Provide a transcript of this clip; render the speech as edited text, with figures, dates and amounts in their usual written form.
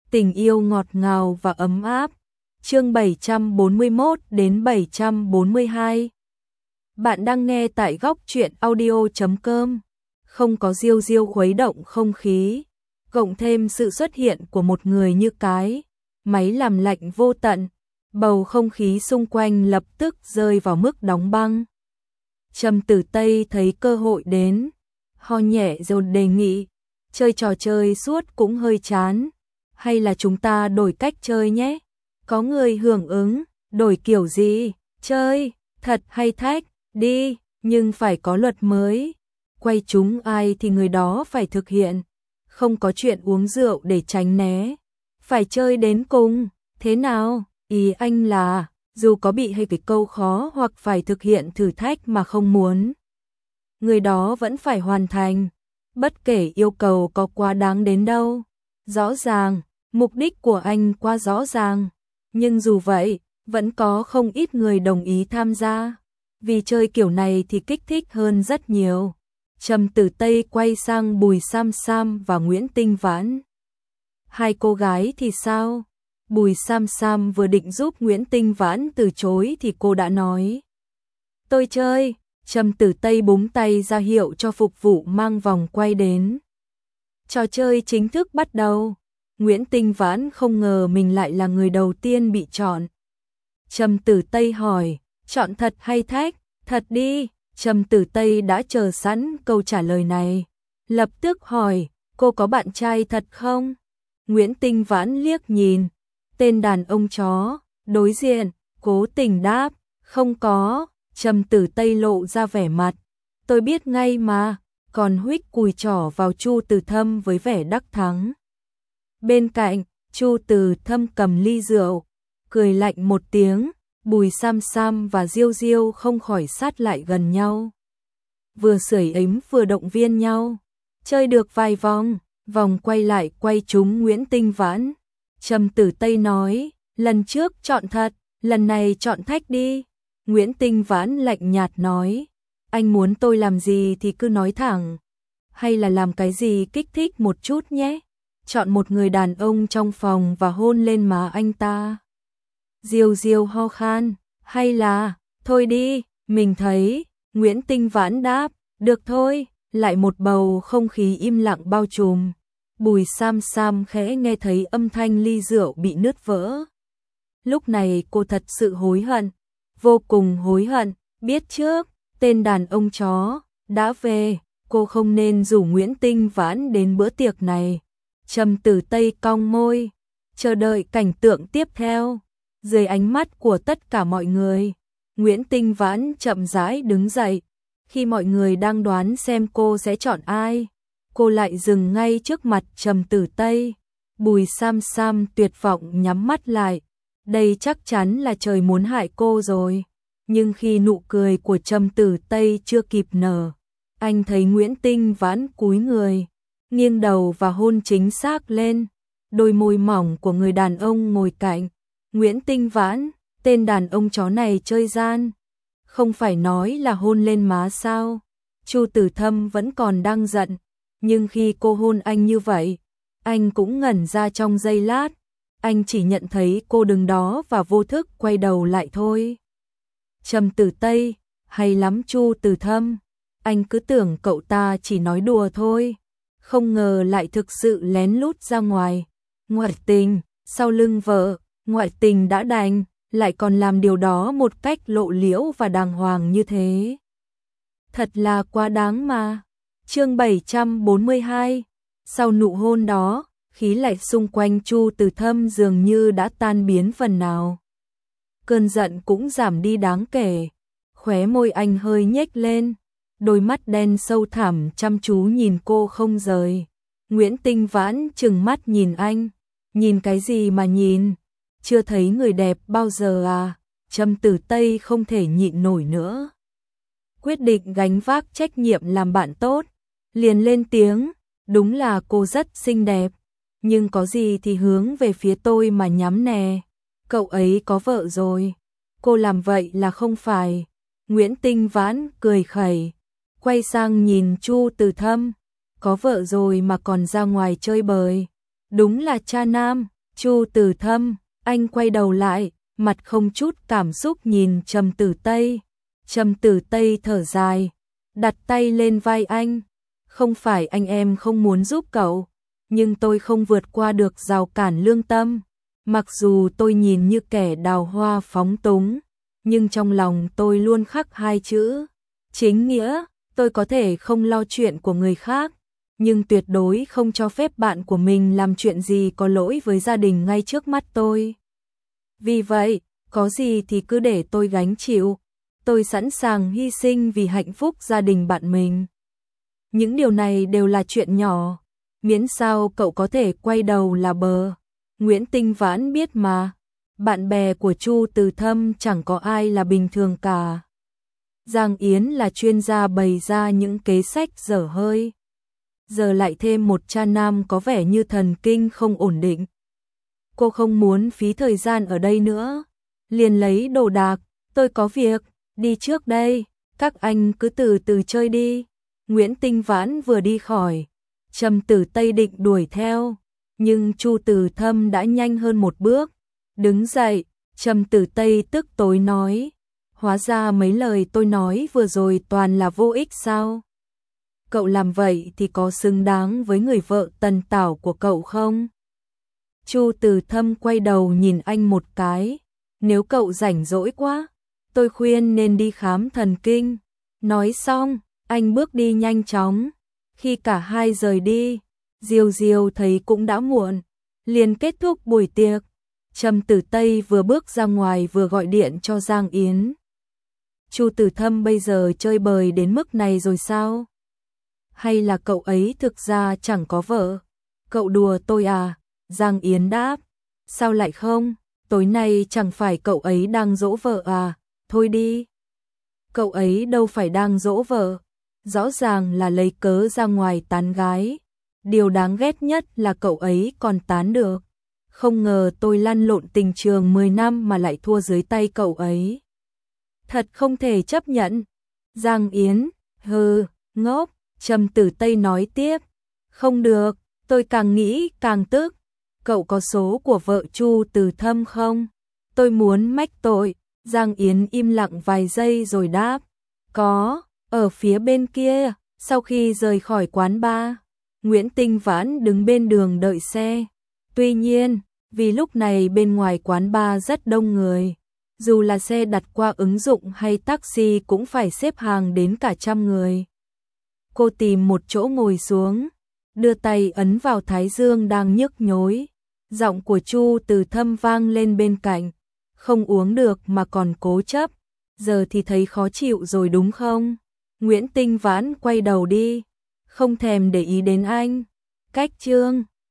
Tình yêu ngọt ngào và ấm áp. Chương 741 đến 742. Bạn đang nghe tại góc truyện audio.com. Không có Diêu Diêu khuấy động không khí, cộng thêm sự xuất hiện của một người như cái máy làm lạnh vô tận, bầu không khí xung quanh lập tức rơi vào mức đóng băng. Trầm Tử Tây thấy cơ hội đến, ho nhẹ rồi đề nghị, chơi trò chơi suốt cũng hơi chán, hay là chúng ta đổi cách chơi nhé? Có người hưởng ứng, đổi kiểu gì? Chơi, thật hay thách, đi, nhưng phải có luật mới. Quay chúng ai thì người đó phải thực hiện, không có chuyện uống rượu để tránh né. Phải chơi đến cùng, thế nào? Ý anh là, dù có bị hay cái câu khó hoặc phải thực hiện thử thách mà không muốn, người đó vẫn phải hoàn thành, bất kể yêu cầu có quá đáng đến đâu. Rõ ràng, mục đích của anh quá rõ ràng, nhưng dù vậy, vẫn có không ít người đồng ý tham gia, vì chơi kiểu này thì kích thích hơn rất nhiều. Trầm Tử Tây quay sang Bùi Sam Sam và Nguyễn Tinh Vãn. Hai cô gái thì sao? Bùi Sam Sam vừa định giúp Nguyễn Tinh Vãn từ chối thì cô đã nói. Tôi chơi. Trầm Tử Tây búng tay ra hiệu cho phục vụ mang vòng quay đến. Trò chơi chính thức bắt đầu. Nguyễn Tinh Vãn không ngờ mình lại là người đầu tiên bị chọn. Trầm Tử Tây hỏi, chọn thật hay thách? Thật đi. Trầm Tử Tây đã chờ sẵn câu trả lời này, lập tức hỏi, cô có bạn trai thật không? Nguyễn Tinh Vãn liếc nhìn tên đàn ông chó đối diện, cố tình đáp, không có. Trầm Tử Tây lộ ra vẻ mặt, tôi biết ngay mà, còn huých cùi trỏ vào Chu Từ Thâm với vẻ đắc thắng. Bên cạnh, Chu Từ Thâm cầm ly rượu, cười lạnh một tiếng. Bùi Sam Sam và Diêu Diêu không khỏi sát lại gần nhau, vừa sưởi ấm vừa động viên nhau. Chơi được vài vòng, vòng quay lại quay trúng Nguyễn Tinh Vãn. Trầm Tử Tây nói, lần trước chọn thật, lần này chọn thách đi. Nguyễn Tinh Vãn lạnh nhạt nói, anh muốn tôi làm gì thì cứ nói thẳng, hay là làm cái gì kích thích một chút nhé. Chọn một người đàn ông trong phòng và hôn lên má anh ta. Diêu Diêu ho khan, hay là, thôi đi, mình thấy. Nguyễn Tinh Vãn đáp, được thôi. Lại một bầu không khí im lặng bao trùm. Bùi Sam Sam khẽ nghe thấy âm thanh ly rượu bị nứt vỡ. Lúc này cô thật sự hối hận, vô cùng hối hận, biết trước, tên đàn ông chó đã về, cô không nên rủ Nguyễn Tinh Vãn đến bữa tiệc này. Trầm Tử Tây cong môi, chờ đợi cảnh tượng tiếp theo. Dưới ánh mắt của tất cả mọi người, Nguyễn Tinh Vãn chậm rãi đứng dậy. Khi mọi người đang đoán xem cô sẽ chọn ai, cô lại dừng ngay trước mặt Trầm Tử Tây. Bùi Sam Sam tuyệt vọng nhắm mắt lại. Đây chắc chắn là trời muốn hại cô rồi. Nhưng khi nụ cười của Trầm Tử Tây chưa kịp nở, anh thấy Nguyễn Tinh Vãn cúi người, nghiêng đầu và hôn chính xác lên đôi môi mỏng của người đàn ông ngồi cạnh. Nguyễn Tinh Vãn, tên đàn ông chó này chơi gian, không phải nói là hôn lên má sao? Chu Từ Thâm vẫn còn đang giận, nhưng khi cô hôn anh như vậy, anh cũng ngẩn ra trong giây lát. Anh chỉ nhận thấy cô đứng đó và vô thức quay đầu lại thôi. Trầm Tử Tây, hay lắm Chu Từ Thâm, anh cứ tưởng cậu ta chỉ nói đùa thôi, không ngờ lại thực sự lén lút ra ngoài. Ngoại tình, sau lưng vợ, ngoại tình đã đành, lại còn làm điều đó một cách lộ liễu và đàng hoàng như thế. Thật là quá đáng mà. Chương 742. Sau nụ hôn đó, khí lạnh xung quanh Chu Từ Thâm dường như đã tan biến phần nào. Cơn giận cũng giảm đi đáng kể. Khóe môi anh hơi nhếch lên, đôi mắt đen sâu thẳm chăm chú nhìn cô không rời. Nguyễn Tinh Vãn trừng mắt nhìn anh. Nhìn cái gì mà nhìn? Chưa thấy người đẹp bao giờ à? Trầm Tử Tây không thể nhịn nổi nữa, quyết định gánh vác trách nhiệm làm bạn tốt, liền lên tiếng, đúng là cô rất xinh đẹp, nhưng có gì thì hướng về phía tôi mà nhắm nè, cậu ấy có vợ rồi, cô làm vậy là không phải. Nguyễn Tinh Vãn cười khẩy, quay sang nhìn Chu Từ Thâm, có vợ rồi mà còn ra ngoài chơi bời, đúng là cha nam. Chu Từ Thâm, anh quay đầu lại, mặt không chút cảm xúc nhìn Trầm Tử Tây. Trầm Tử Tây thở dài, đặt tay lên vai anh. Không phải anh em không muốn giúp cậu, nhưng tôi không vượt qua được rào cản lương tâm. Mặc dù tôi nhìn như kẻ đào hoa phóng túng, nhưng trong lòng tôi luôn khắc hai chữ chính nghĩa. Tôi có thể không lo chuyện của người khác, nhưng tuyệt đối không cho phép bạn của mình làm chuyện gì có lỗi với gia đình ngay trước mắt tôi. Vì vậy, có gì thì cứ để tôi gánh chịu. Tôi sẵn sàng hy sinh vì hạnh phúc gia đình bạn mình. Những điều này đều là chuyện nhỏ, miễn sao cậu có thể quay đầu là bờ. Nguyễn Tinh Vãn biết mà, bạn bè của Chu Từ Thâm chẳng có ai là bình thường cả. Giang Yến là chuyên gia bày ra những kế sách dở hơi. Giờ lại thêm một cha nam có vẻ như thần kinh không ổn định. Cô không muốn phí thời gian ở đây nữa. Liền lấy đồ đạc, tôi có việc, đi trước đây, các anh cứ từ từ chơi đi. Nguyễn Tinh Vãn vừa đi khỏi, Trầm Tử Tây định đuổi theo, nhưng Chu Từ Thâm đã nhanh hơn một bước. Đứng dậy, Trầm Tử Tây tức tối nói, hóa ra mấy lời tôi nói vừa rồi toàn là vô ích sao? Cậu làm vậy thì có xứng đáng với người vợ tần tảo của cậu không? Chu Từ Thâm quay đầu nhìn anh một cái, nếu cậu rảnh rỗi quá, tôi khuyên nên đi khám thần kinh. Nói xong, anh bước đi nhanh chóng. Khi cả hai rời đi, Diêu Diêu thấy cũng đã muộn, liền kết thúc buổi tiệc. Trầm Tử Tây vừa bước ra ngoài vừa gọi điện cho Giang Yến. Chu Từ Thâm bây giờ chơi bời đến mức này rồi sao? Hay là cậu ấy thực ra chẳng có vợ? Cậu đùa tôi à? Giang Yến đáp. Sao lại không? Tối nay chẳng phải cậu ấy đang dỗ vợ à? Thôi đi. Cậu ấy đâu phải đang dỗ vợ. Rõ ràng là lấy cớ ra ngoài tán gái. Điều đáng ghét nhất là cậu ấy còn tán được. Không ngờ tôi lăn lộn tình trường 10 năm mà lại thua dưới tay cậu ấy. Thật không thể chấp nhận. Giang Yến, hừ, ngốc. Trầm Tử Tây nói tiếp. Không được, tôi càng nghĩ càng tức. Cậu có số của vợ Chu Từ Thâm không? Tôi muốn mách tội. Giang Yến im lặng vài giây rồi đáp. Có, ở phía bên kia, sau khi rời khỏi quán bar. Nguyễn Tinh Vãn đứng bên đường đợi xe. Tuy nhiên, vì lúc này bên ngoài quán bar rất đông người. Dù là xe đặt qua ứng dụng hay taxi cũng phải xếp hàng đến cả trăm người. Cô tìm một chỗ ngồi xuống, đưa tay ấn vào thái dương đang nhức nhối. Giọng của Chu Từ Thâm vang lên bên cạnh. Không uống được mà còn cố chấp. Giờ thì thấy khó chịu rồi đúng không? Nguyễn Tinh Vãn quay đầu đi, không thèm để ý đến anh. Cách chương